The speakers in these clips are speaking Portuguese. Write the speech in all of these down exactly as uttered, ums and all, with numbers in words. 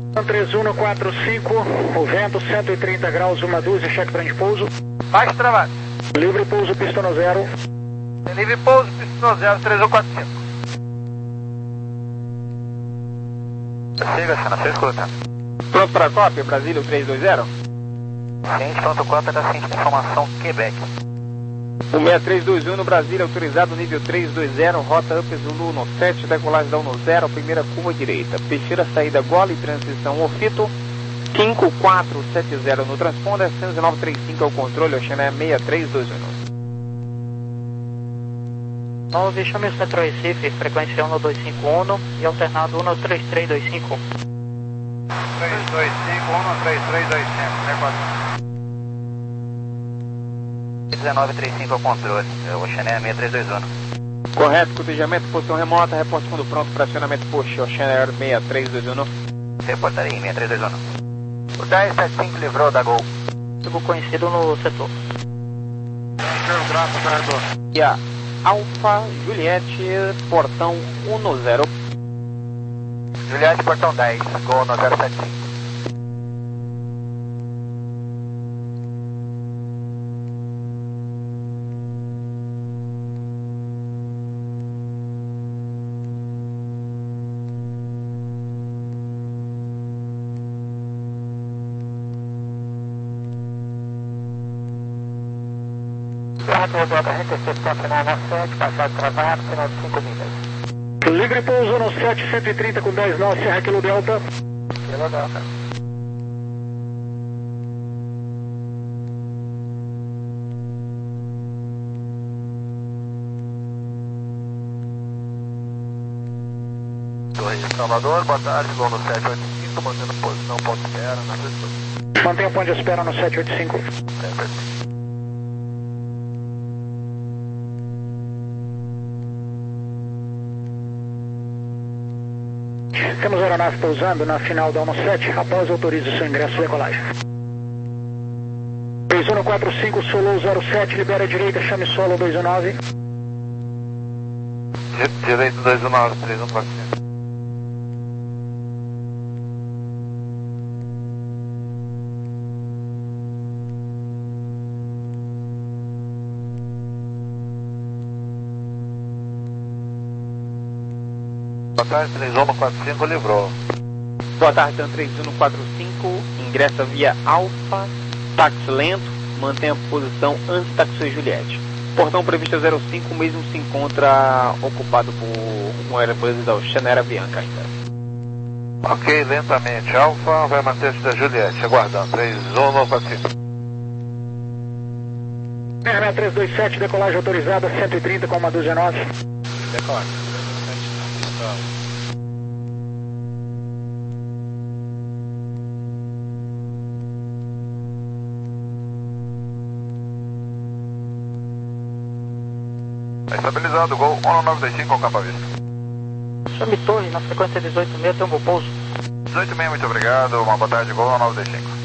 três um quatro cinco, o vento cento e trinta graus, uma dúzia, cheque para de pouso. Baixo travado. Livre pouso, pista no zero. Livre pouso, pista no zero, três um quatro cinco. Siga, Sena, você escuta. Pronto para a cópia, Brasília três dois zero? Ciente, pronto, cópia da ciente de informação, Quebec. O seis três dois um no Brasília, autorizado nível três dois zero, rota Up Zulu no sete, decolagem down no zero, primeira curva direita. Peixeira, saída Gole, transição Ofito, cinco quatro sete zero no transponder, cento e nove trinta e cinco ao controle, Oceané seis três dois um. nove, chame o Centro Recife, frequência um dois cinco um e alternado um três três dois cinco. três dois cinco, um três três dois cinco, dezenove trinta e cinco ao controle, Oceané seis três dois um. Correto, cotejamento, posição remota, reporte quando pronto para acionamento push, Oceané seis três dois um. Reportaria seis três dois um. O dez sete cinco livrou da Gol. Ficou conhecido no setor. Graças, operador. E a Alfa Juliette, portão um zero. Juliette, portão dez, Gol no zero sete cinco. Passado travado, final de cinco milhas. Livre pouso no sete cento e trinta com dez nós, Serra Kilo Delta. Kilo Delta. Torre de Salvador, boa tarde, Gol no sete oito cinco, mantendo posição, ponto de espera, na sua. Mantenha o ponto de espera no sete oito cinco. É, perfeito. Temos a aeronave pousando na final da sete, após autorize o seu ingresso e decolagem. três um quatro cinco, solo zero sete, libera a direita, chame solo dois um nove. Direito dois um nove, três um quatro cinco. Boa tarde, três um quatro cinco, livrou. Boa tarde, TAM três um quatro cinco, ingressa via Alfa, táxi lento, mantenha a posição antes táxi Juliette. Portão previsto zero cinco, mesmo se encontra ocupado por um Airbus da Oceané Bianca ainda. Ok, lentamente, Alfa vai manter-se da Juliette, aguardando, três um quatro cinco. seis três dois sete, decolagem autorizada, cento e trinta com uma dúzia nove. Decolagem. Estabilizado, Gol um nove dois cinco ao campo à vista. Chame Torre, na frequência dezoito seis, tem um bom pouso. dezoito seis, muito obrigado, uma boa tarde, Gol um nove dois cinco.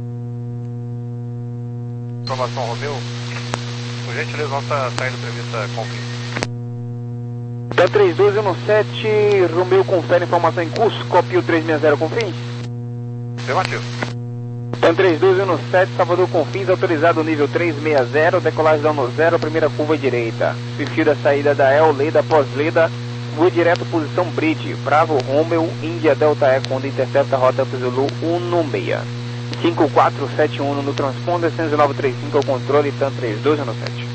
Informação, Romeu. Por gentileza, nossa saída prevista confirma. TAM três dois um sete, Romeu confere informação em curso, copia o três seis zero Confins. Afirmativo. TAM três dois um sete, Salvador Confins, autorizado nível três seis zero, decolagem down no zero, primeira curva direita. Perfil da saída da El Leda, pós-Leda, voa direto, posição Bridge, Bravo Romeo, Índia Delta Eco, onde intercepta a rota Zulu um seis. cinco quatro sete um no transponder, cento e nove trinta e cinco ao controle, TAM três dois um sete.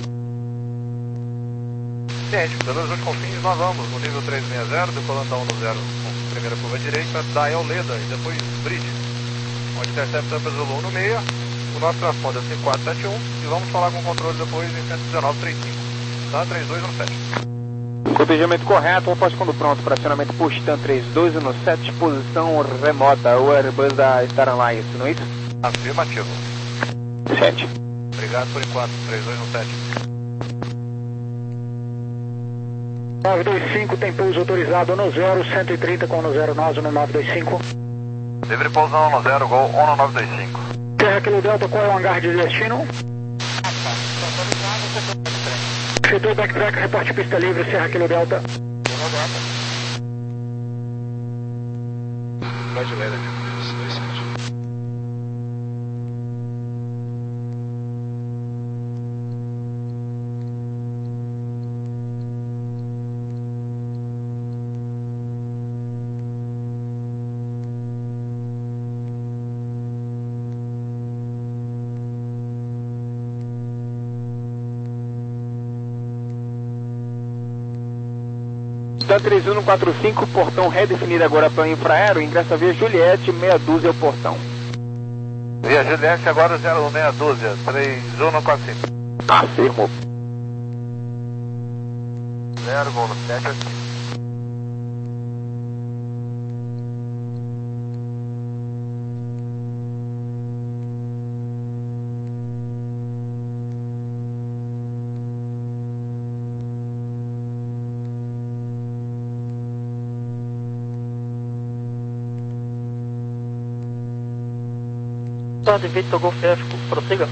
Gente, pelos dois confins, nós vamos no nível três seis zero, decolando down no zero, com primeira curva direita, da El Leda e depois Bridge, onde intercepta a Zulu um seis, o nosso transponder é cinco quatro sete um e vamos falar com o controle depois em cento e dezenove trinta e cinco, tá? três dois um sete. Cotejamento correto, reposte quando pronto para acionamento push, TAM três dois um sete, posição remota, o Airbus da Star Alliance, não é isso? Afirmativo. sete. Obrigado por enquanto, três dois um sete. nove dois cinco, tem pouso autorizado no zero, cento e trinta com no zero nove no nove dois cinco. Livre pouso no zero, Gol um nove dois cinco. Serra Kilo Delta, qual é o hangar de destino? Setor backtrack, reporte pista livre, Serra Kilo Delta. Brasileira. dois sete. Da três um quatro cinco, portão redefinido agora para infraero, ingressa via Juliette, meia dúzia o portão. Via Juliette agora zero meia dúzia, três um quatro cinco. Afirmo. zero, gol no sete oito cinco. Tarde, Victor Golf F, prossiga.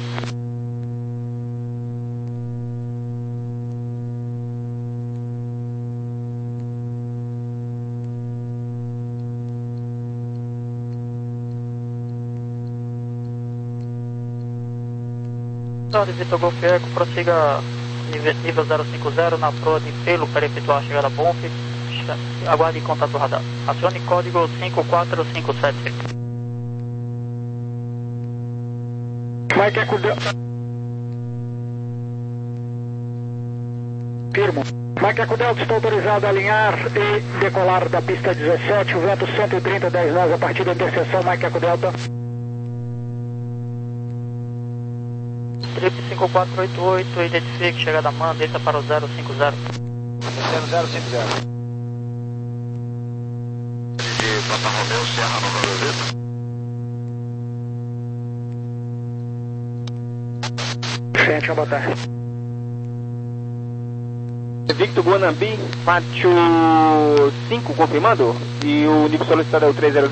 Tarde, Victor Golf Eco, prossiga nível, nível zero cinco zero na proa de pelo para efetuar a chegada a Bonf. Aguarde contato radar. Acione código cinco quatro cinco sete. Mike Eco Delta. Firmo. Mike Eco Delta está autorizado a alinhar e decolar da pista dezessete, o vento cento e trinta, dez nós a partir da interseção Mike Eco Delta. Trip cinco quatro oito oito, identifique chegada a man, desça para o zero cinco zero. Descendo zero cinco zero. De Papa Romeu, Serra Nova Roseta. Frente, boa tarde. Victor Guanambi, pátio cinco, confirmando? E o nível solicitado é o trezentos.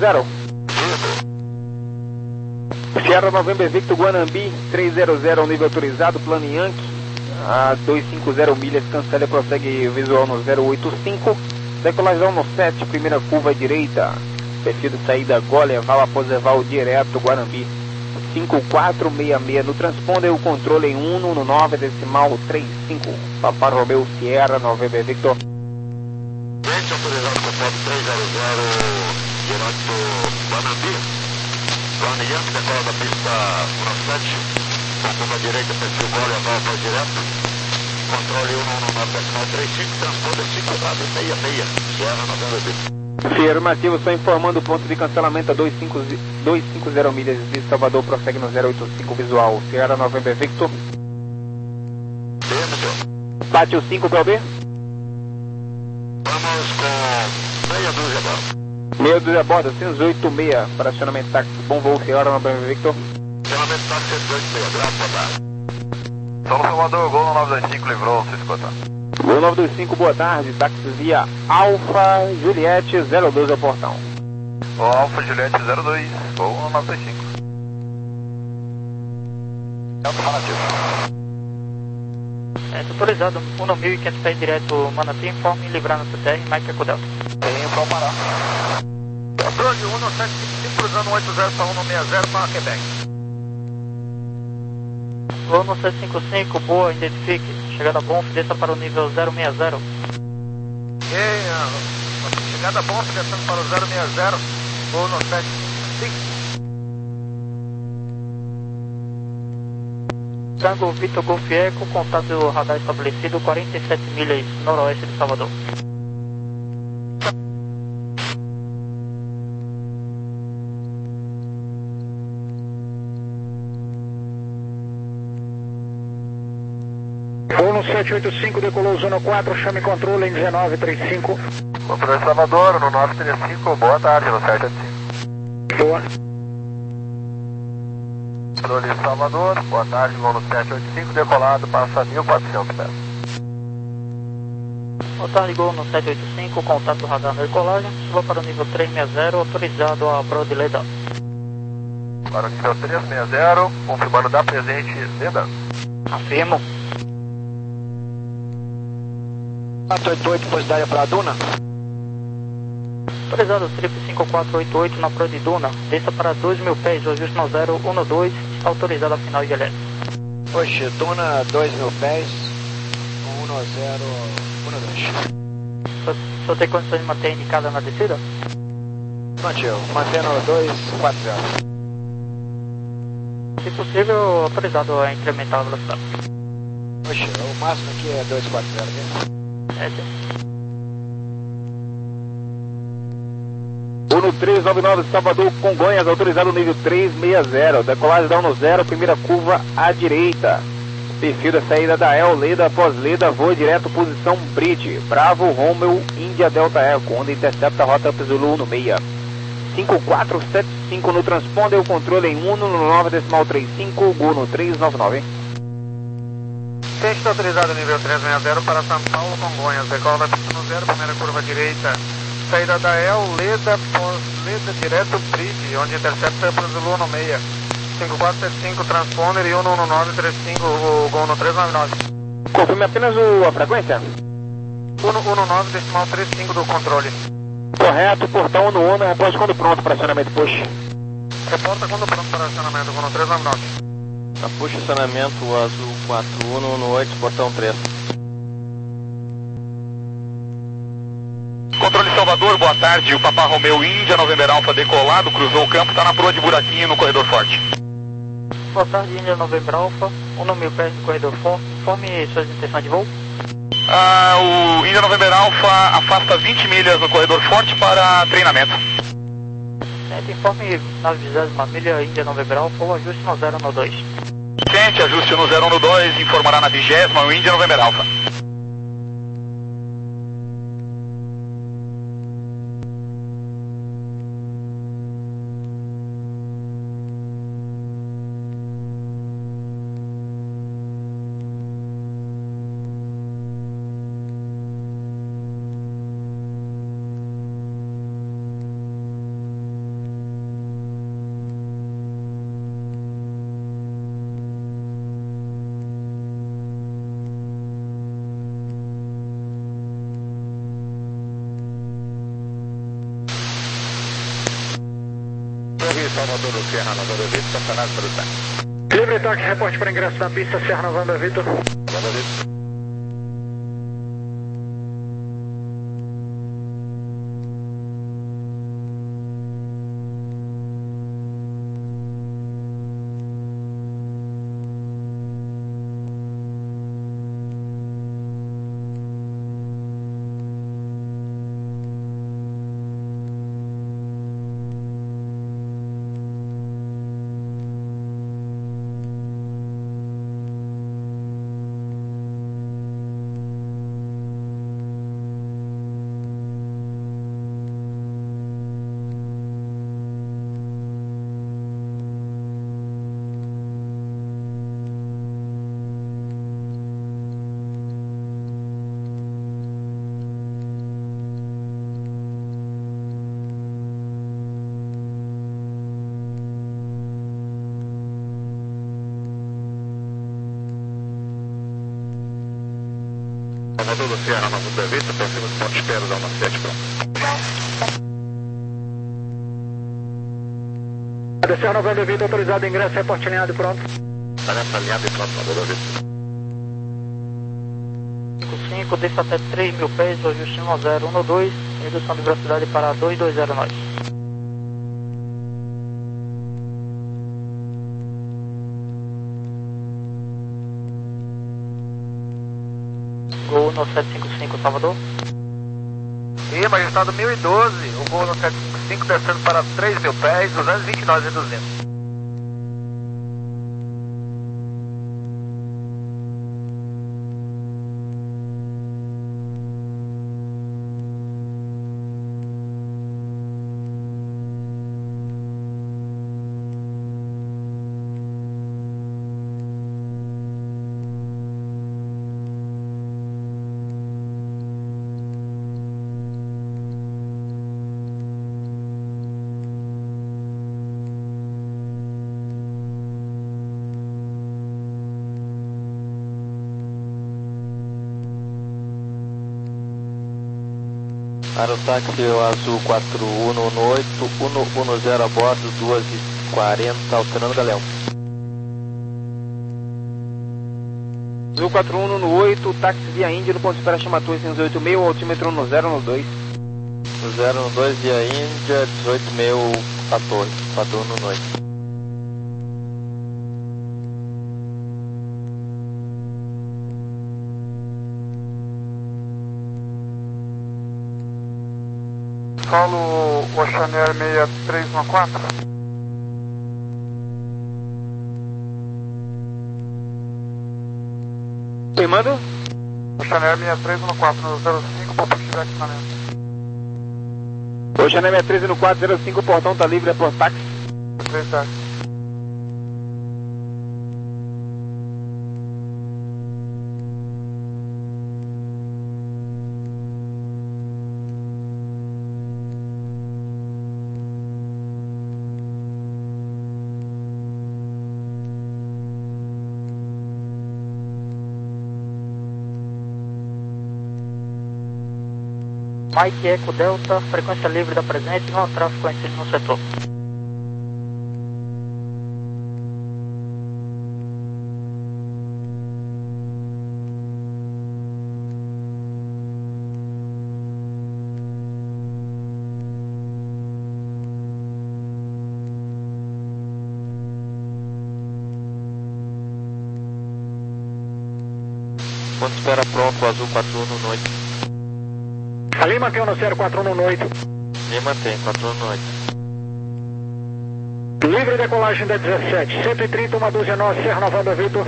Sierra November Victor Guanambi, trezentos, nível autorizado, plano Yankee, a duzentos e cinquenta milhas, cancela e prossegue visual no zero oito cinco, decolagem no sete, primeira curva à direita, perfil de saída Gole, Val após Eval direto, Guanambi, cinco quatro seis seis, no transponder o controle em um no nove decimal trinta e cinco, Papa Romeu Sierra November Victor. Frente autorizado com foto trezentos, direto Guanambi. Plano Yankee, decola da pista sete, com curva direita, perfil Gole, Aval após direto. Controle um no nove decimal trinta e cinco, transponder cinco quatro seis seis, Sierra November Victor. Afirmativo, só informando o ponto de cancelamento a duzentos e cinquenta milhas de Salvador, prossegue no zero oito cinco visual, Sierra November Victor. Sim, senhor. Pátio cinco, P O B. Vamos com meia dúzia agora. Meia dúzia a bordo, cento e oito seis, para acionamento táxi, bom voo, Sierra November Victor. Acionamento táxi cento e oito seis, graças a Deus. São Salvador, gol no nove dois cinco, livrou, se escuta. Gol nove dois cinco, boa tarde, táxi via Alfa Juliette zero doze ao portão. O Alfa Juliette zero dois, gol no nove dois cinco. É, autorizado, um mil e quinhentos pés direto, Manatí, informe, livrar no C T R, Mike Eco Delta. Tem para parar. Controle um no sete cinco cinco, cruzando oito zero para um no seis zero para Quebec. Gol no sete cinco cinco, boa, identifique. Chegada Bonf, desça para o nível zero seis zero. Ok, uh, chegada Bonf, descendo para o zero seis zero. Gol no sete cinco cinco. Tango Victor Golf Eco, contato radar estabelecido, quarenta e sete milhas noroeste de Salvador. Voo no sete oito cinco, decolou zona quatro, chame controle em dezenove trinta e cinco. Controle Salvador, no nove três cinco, boa tarde, no sete oito cinco. Boa. Controle Salvador, boa tarde, voo no sete oito cinco, decolado, passa mil e quatrocentos metros. Boa tarde, gol no sete oito cinco, contato radar na decolagem, suba para o nível trezentos e sessenta, autorizado a Broad Leda. Para o nível trezentos e sessenta, confirmando da presente Leda. Afirmo. quatro oito oito, depois da área para a Duna. Autorizado trip cinco quatro oito oito na proa de Duna, desça para dois mil pés, o ajuste no zero um dois, autorizado a final de elétrico. Oxe, Duna dois mil pés, um zero um dois. O senhor tem condições de manter indicada na descida? Mantive, mantendo dois quatro zero. Se possível, autorizado a incrementar a velocidade. Oxe, o máximo aqui é dois quatro zero, viu? É, sim. Uno três nove nove Salvador Congonhas, autorizado nível três seis zero, decolagem da um zero, primeira curva à direita. Perfil da saída da El, Leda, pós-Leda, voa direto, posição Bridge, Bravo, Romeo, Índia, Delta Eco, onda intercepta a rota Zulu um seis. cinco quatro sete cinco no transponder, o controle em um nove decimal trinta e cinco, Gol três nove nove. Peixe autorizado nível três seis zero para São Paulo, Congonhas, decola da pista no zero, primeira curva à direita. Saída da El, Leda, pós-Leda, direto Bridge, onde intercepta para Zulu um seis. cinco quatro sete cinco transponder e um um nove três cinco, o Gol no três nove nove. Confirme apenas o, a frequência. um um nove decimal trinta e cinco do controle. Correto, portão Uno Uno, reporte quando pronto para acionamento push. Reporta quando pronto para acionamento, Gol no três nove nove. A push acionamento azul quatro um um oito, portão três. Controle Salvador, boa tarde. O Papa Romeu Índia, November Alfa decolado, cruzou o campo, está na proa de buraquinho no corredor forte. Boa tarde, Índia November Alfa, um mil pés no corredor forte. Informe suas intenções de voo. Ah, o Índia November Alfa afasta vinte milhas no corredor forte para treinamento. Sente, informe na vigésima milha Índia November Alfa, o ajuste no zero um dois. Sente, ajuste no zero um dois, informará na vigésima o Índia November Alfa. Salvador do Sierra November Vitor, estacionado para o táxi. Livre táxi, reporte para ingresso na pista, Sierra November Vitor. November Vitor. Salvador do Sierra November Vitor, próximo do ponto de espera da uma sete, pronto. Sierra November Vitor, autorizado ingresso, reporte alinhado e pronto. Está nessa alinhada e pronto, November Vitor. cinco cinco, desça até três mil pés, o ajuste no zero um dois, redução de velocidade para dois dois zero nove. Gol no sete cinco cinco, Salvador. E Majestade mil e doze, o Gol no sete cinco cinco descendo para três mil pés, duzentos e vinte e nove reduzindo. Para o táxi o azul quatro um um oito, um um zero a bordo, duas e quarenta, alterando Galeão. Azul quatro um um oito, táxi via Índia no ponto de espera chama Torre seiscentos e oitenta e seis, altímetro no zero um dois. No zero um dois via Índia, dezoito mil a Torre, quatro um um oito. Solo Oceanair seis três um quatro. Quem manda? Oceanair seis três um quatro, no zero cinco, para tiver equipamento. Oceanair seis três um quatro, zero cinco, portão está livre, é por táxi. três táxi. Mike Eco Delta, frequência livre da presente, não há tráfego conhecido no setor. Ponto de espera pronto, azul quatro um um oito. Ali mantém no zero quatro um um oito. Me mantém, quatro um um oito. Livre decolagem da dezessete, cento e trinta, uma dúzia nós, Serra Novada, Vitor.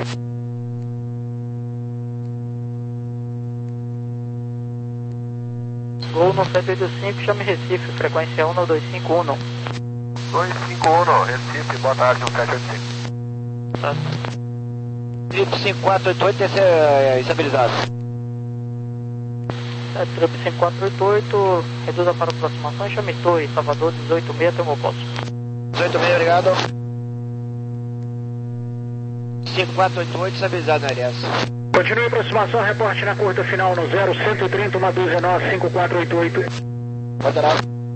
Gol no cento e oitenta e cinco, chame Recife, frequência um dois cinco um. dois cinco um, Recife, boa tarde, um sete oito cinco. Tá. Trip cinco quatro oito oito é estabilizado. É, Trip cinco quatro oito oito, reduza para aproximação, chame Torre, Salvador dezoito seis, Termoposto. dezoito seis, obrigado. cinco quatro oito oito, estabilizado na área. Continue a aproximação, reporte na curta final no zero cento e trinta, uma dúzia nós, cinco quatro oito oito. Lateral.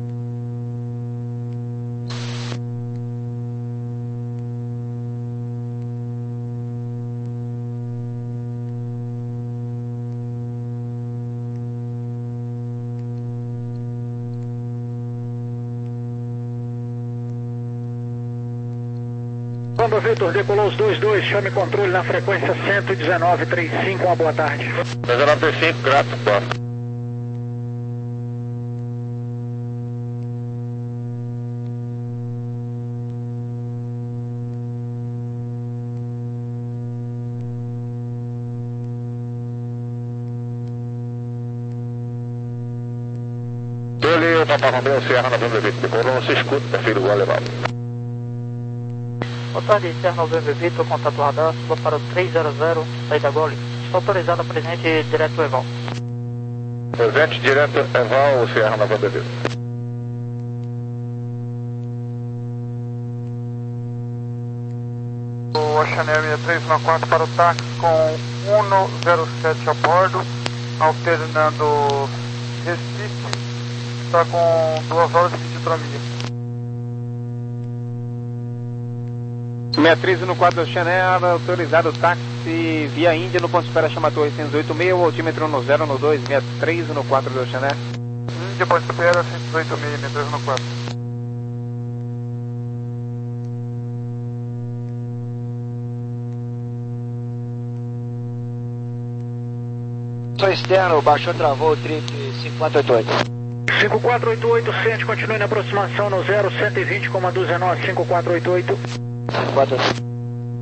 Quando o Vitor decolou os dois dois, chame controle na frequência cento e dezenove trinta e cinco, uma boa tarde. dezenove trinta e cinco, grato, posto. Tolhe, Papa Romeu, Serra Novembro Vitor, decolou, não se escuta, tá filho do alemão. Boa tarde, Serra Novembro Vitor, contato radar, suba para o três zero zero, saída Gole. Está autorizado a presente direto Eval. Presente direto Eval, Serra Novembro Vitor. O Oceanair seis três um quatro para o táxi com um zero sete a bordo, alternando Recife, está com duas horas de hidromia. seis três um quatro, Oceanair, autorizado táxi via Índia no ponto de espera chama Torre seiscentos e oitenta e seis, o altímetro no zero um dois, seis três um quatro do Oceanair. Índia, ponto de espera, cento e oitenta e seis, seis três um quatro. Sou externo, baixou, travou o trip cinco quatro oito oito. cinco quatro oito oito, Cente, continue na aproximação no zero cento e vinte, com uma dúzia nós, cinco quatro oito oito. cinco quatro oito oito.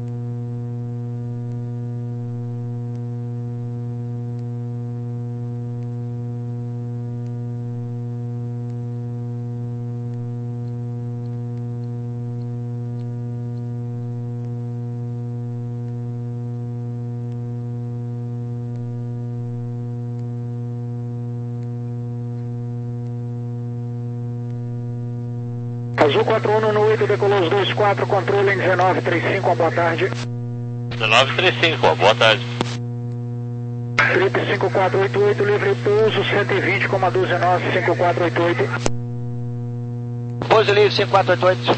Azul quatro um um oito, decolou os dois quatro, controle em dezenove trinta e cinco, uma boa tarde. dezenove trinta e cinco, boa tarde. Trip cinco quatro oito oito, livre pouso, cento e vinte, doze nós, cinco quatro oito oito. Pouso livre, cinco quatro oito oito.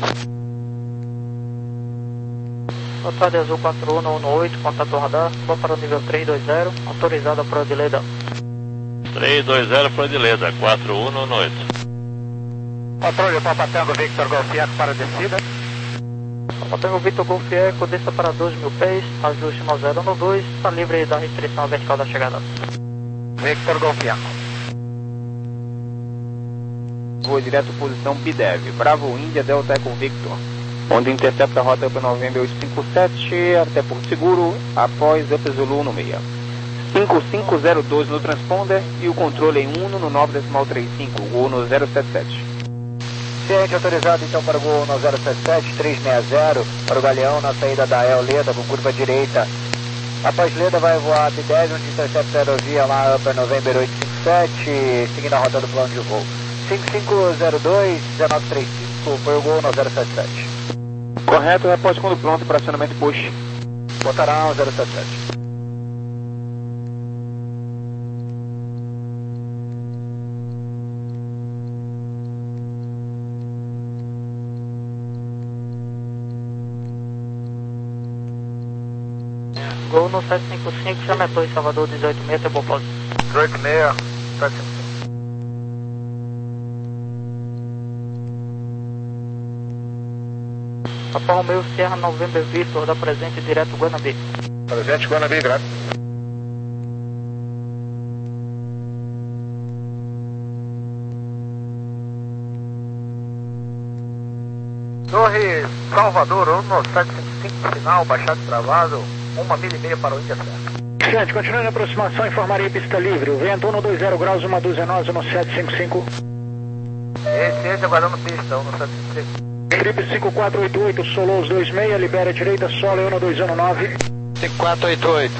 Notado azul quatro um um oito, contato radar, vou para o nível três dois zero, autorizado a proa de Leda. três dois zero, proa de Leda, quatro um um oito. Controle Papa Tango Victor Golf Eco para descida. Papa Tango Victor Golf Eco, desça para doze mil pés, ajuste no zero um dois, está livre da restrição vertical da chegada. Victor Golf Eco. Voo direto posição B D E V, Bravo Índia Delta Eco Victor. Onde intercepta a rota Up November oitocentos e cinquenta e sete, até Porto Seguro, após Up Zulu no meia. cinco cinco zero dois no transponder e o controle em um no nove decimal trinta e cinco, voo no zero sete sete. Ciente autorizado então para o voo no zero sete sete, três seis zero, para o Galeão na saída da El Leda, com curva direita. Após Leda vai voar B D E V, onde intercepta a aerovia lá Upper November oitocentos e cinquenta e sete, seguindo a rota do plano de voo. cinco cinco zero dois, um nove três cinco, foi o voo no zero sete sete. Correto, reporte quando pronto para acionamento push. Botarão zero sete sete. Gol no sete cinco cinco, Chametou em Salvador dezoito seis, é bom pause. dezoito seis, sete cinco cinco. Papa Romeu Sierra November Victor, da presente direto Guanabí. Presente Guanabí, graças. Torre Salvador, um no sete cinco cinco, final, baixado travado, uma milha e meia para o Índia Serra. Gente, continuando a aproximação, informaria pista livre, o vento um no dois zero graus, uma dúzia nós, um no sete cinco cinco. Esse, esse aguardando pista, um no sete cinco cinco. Trip cinco quatro oito oito, solou os dois seis, libera a direita, solo um no dois um nove. cinco quatro oito oito.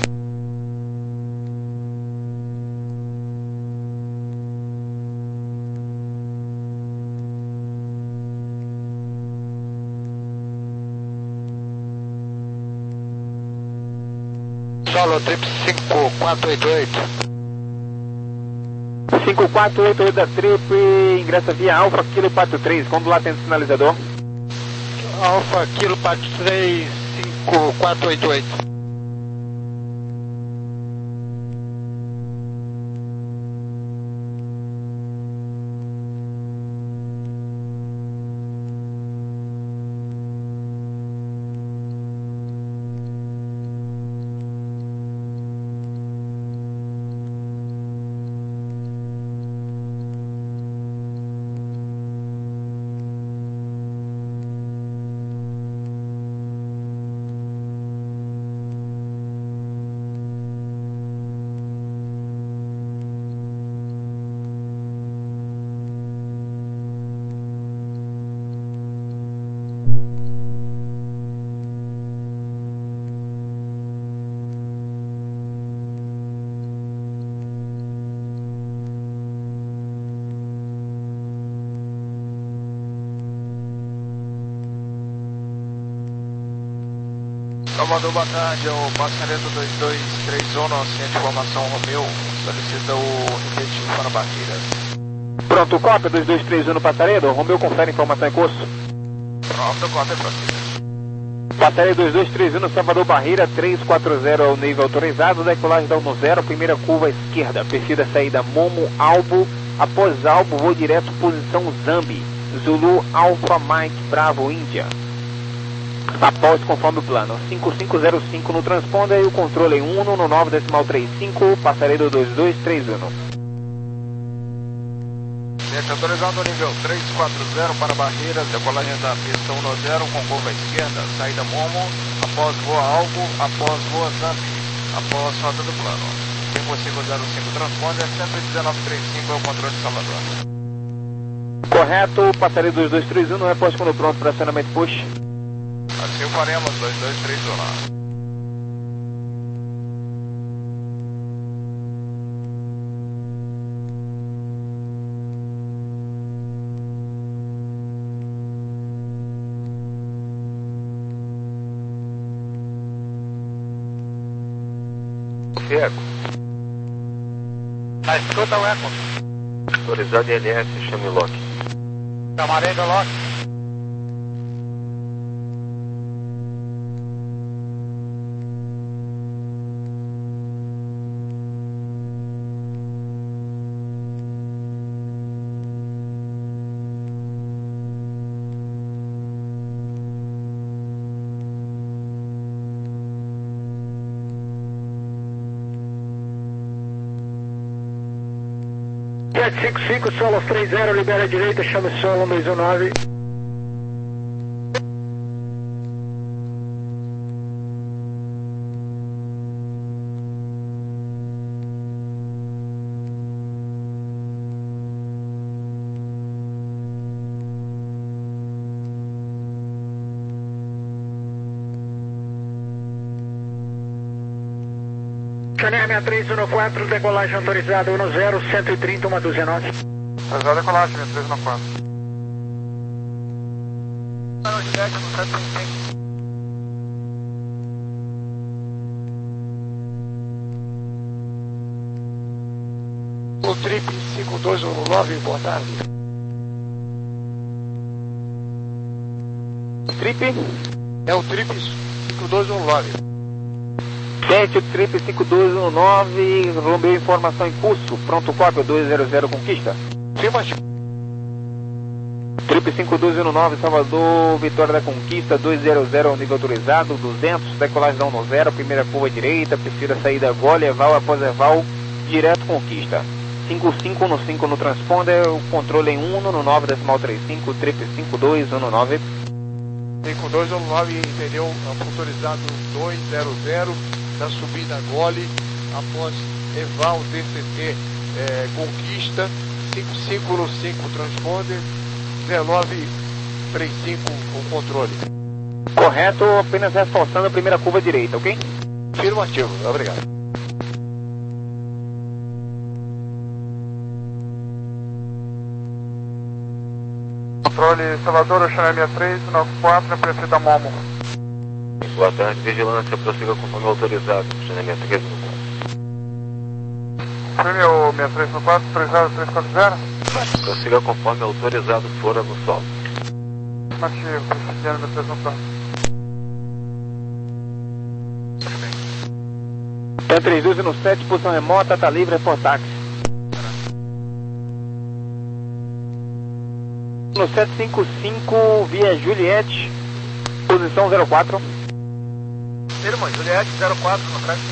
Solo Trip cinco quatro oito oito. cinco quatro oito oito da Trip, ingressa via Alfa Kilo Pato três, quando lá tem o sinalizador. Alfa Kilo Pato três, cinco quatro oito oito. Salvador, boa tarde, é o passageiro dois dois três um, ciente informação Romeu, solicita o objetivo para Barreiras. Pronto, cópia dois dois três um no Passaredo, Romeu confere informação em curso. Pronto, cópia prossiga. Passaredo dois dois três um no Salvador Barreira, três quatro zero ao nível autorizado, decolagem da um no zero, primeira curva esquerda, perfil da saída Momo Albo, após Albo, voo direto, posição Zambi, Zulu Alpha Mike Bravo Índia. Após conforme o plano, cinco cinco zero cinco no transponder e o controle em um no nove decimal trinta e cinco, Passaredo dois dois três um. Ciente autorizado nível três quatro zero para Barreiras, decolagem da pista um no zero com curva esquerda, saída Momo, após voa Albo, após voa Zambi, após rota do plano. cinco cinco zero cinco transponder, cento e dezenove trinta e cinco é o controle de Salvador. Correto, Passaredo dois dois três um, no reposto quando pronto para acionamento push. Assim faremos, dois dois três um lá. Eco. Na escuta o eco. Autorizado L S, chame Lock. Chamarei do Lock. sete cinco cinco, Solos três zero, libera a direita, chama Solo dois um nove. Chanel seis três um quatro, decolagem autorizada um zero, cento e trinta, uma dúzia nove. Autorizada decolagem, seis três um quatro. O Trip cinco dois um nove, boa tarde. Trip? É o Trip cinco dois um nove. sete, Trip cinco dois um nove, Romeu, informação em curso, pronto, cópia dois zero zero, conquista. Afirmativo. Trip cinco dois um nove, Salvador, Vitória da Conquista, dois zero zero, nível autorizado, duzentos, decolagem da um zero, primeira curva direita, prefira saída agora, eval após eval, direto Conquista. cinco cinco um cinco no transponder, o controle em um no nove decimal trinta e cinco, Trip cinco dois um nove. cinco dois um nove, entendeu? Autorizado dois zero zero, na subida Gole, após eval D C T é, Conquista, cinco cinco um cinco transponder, dezenove trinta e cinco com controle. Correto, apenas reforçando a primeira curva direita, ok? Afirmativo, obrigado. Controle Salvador, Chanel seis três um quatro, na prefeita da Momo. Boa tarde, vigilância, prossiga conforme autorizado, Chanel seis três um quatro. Prêmio seis três um quatro, três zero três quatro zero. Prossiga conforme autorizado fora no solo. Afirmativo, presidiando seis três um quatro. T três dois um sete, posição remota, tá livre, é por táxi. No sete cinco cinco, via Juliette, posição zero quatro. Firma, Juliette zero quatro, no track.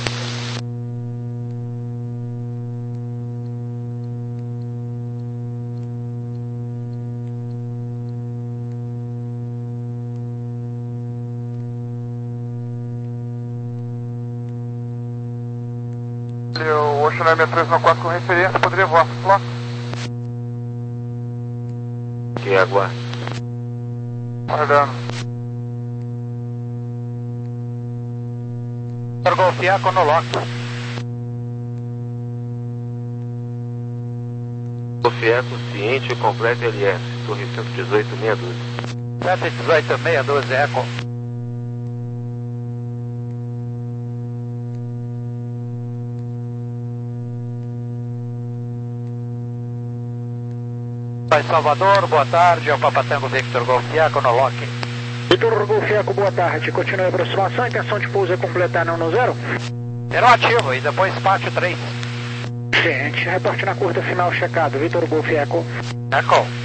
O Chanel seis três um quatro com referência, poderia voar para o bloco? Que aguarde. Aguardando. Golf Eco no lock. Golf Eco, ciente e completo L S, torre cento e dezoito, meia dúzia. sete dezoito, meia dúzia, Eco. Salvador, boa tarde, é o Papatango Victor Golf Eco no lock. Vitor Golf Eco, boa tarde. Continue a aproximação, intenção de pouso é completar não no zero? Zero ativo e depois pátio três. Gente, reporte na curta final checado. Vitor Golf Eco. Eco.